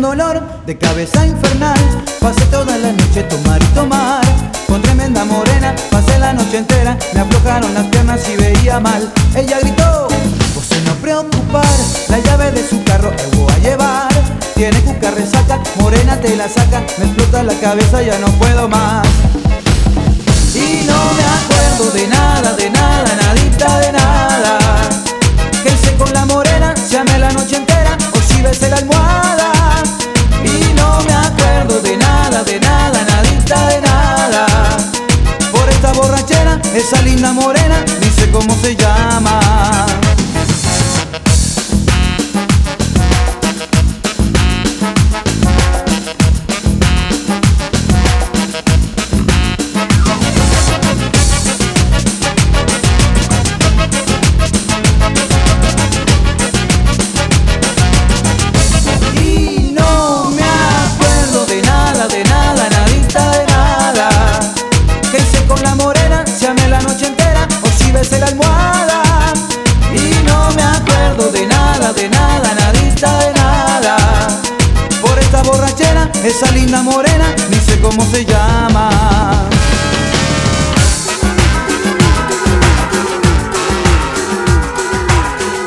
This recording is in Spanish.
dolor de cabeza infernal. Pasé toda la noche tomar y tomar con tremenda morena, pasé la noche entera, me aflojaron las piernas y veía mal. Ella gritó: vos no preocupar, la llave de su carro te voy a llevar. Tiene cuca resaca, morena te la saca, me explota la cabeza, ya no puedo más. Y no me acuerdo de nada, nadita de nada. ¿Qué hice con la morena? Si amé la noche entera o si besé la almohada. Y no me acuerdo de nada, nadita de nada. Por esta borrachera, esa linda morena, ni sé cómo se llama. Besé la almohada y no me acuerdo de nada, nadita de nada. Por esta borrachera, esa linda morena, ni sé cómo se llama.